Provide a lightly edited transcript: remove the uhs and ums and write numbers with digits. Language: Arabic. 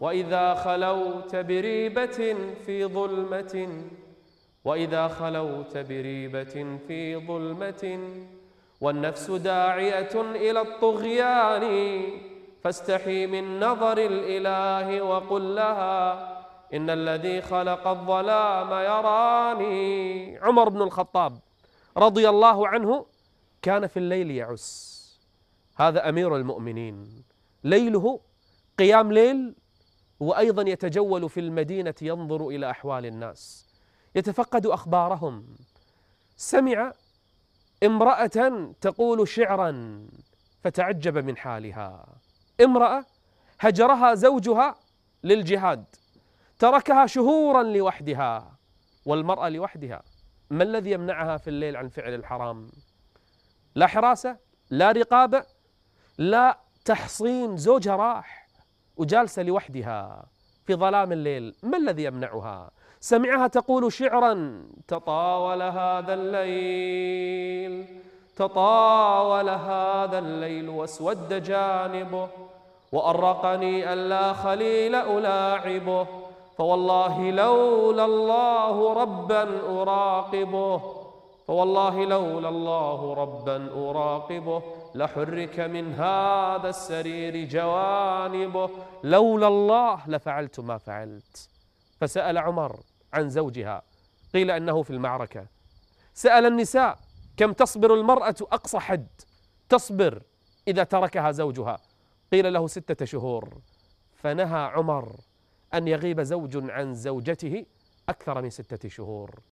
وإذا خلوت بريبة في ظلمة وإذا خلوت بريبة في ظلمة والنفس داعية إلى الطغيان فاستحي من نظر الإله وقل لها إن الذي خلق الظلام يراني. عمر بن الخطاب رضي الله عنه كان في الليل يعس، هذا أمير المؤمنين، ليله قيام ليل، وأيضا يتجول في المدينة ينظر إلى أحوال الناس، يتفقد أخبارهم. سمع امرأة تقول شعرا فتعجب من حالها، امرأة هجرها زوجها للجهاد، تركها شهورا لوحدها، والمرأة لوحدها، ما الذي يمنعها في الليل عن فعل الحرام؟ لا حراسة، لا رقابة، لا تحصين، زوجها راح وجالسة لوحدها في ظلام الليل، ما الذي يمنعها؟ سمعها تقول شعرا: تطاول هذا الليل، تطاول هذا الليل واسود جانبه، وأرقني ألا خليل ألاعبه، فوالله لولا الله ربا أراقبه، فوالله لولا الله ربا أراقبه لحرك من هذا السرير جوانبه، لولا الله لفعلت ما فعلت. فسأل عمر عن زوجها، قيل أنه في المعركة. سأل النساء: كم تصبر المرأة أقصى حد تصبر إذا تركها زوجها؟ قيل له 6 شهور. فنهى عمر أن يغيب زوج عن زوجته أكثر من 6 شهور.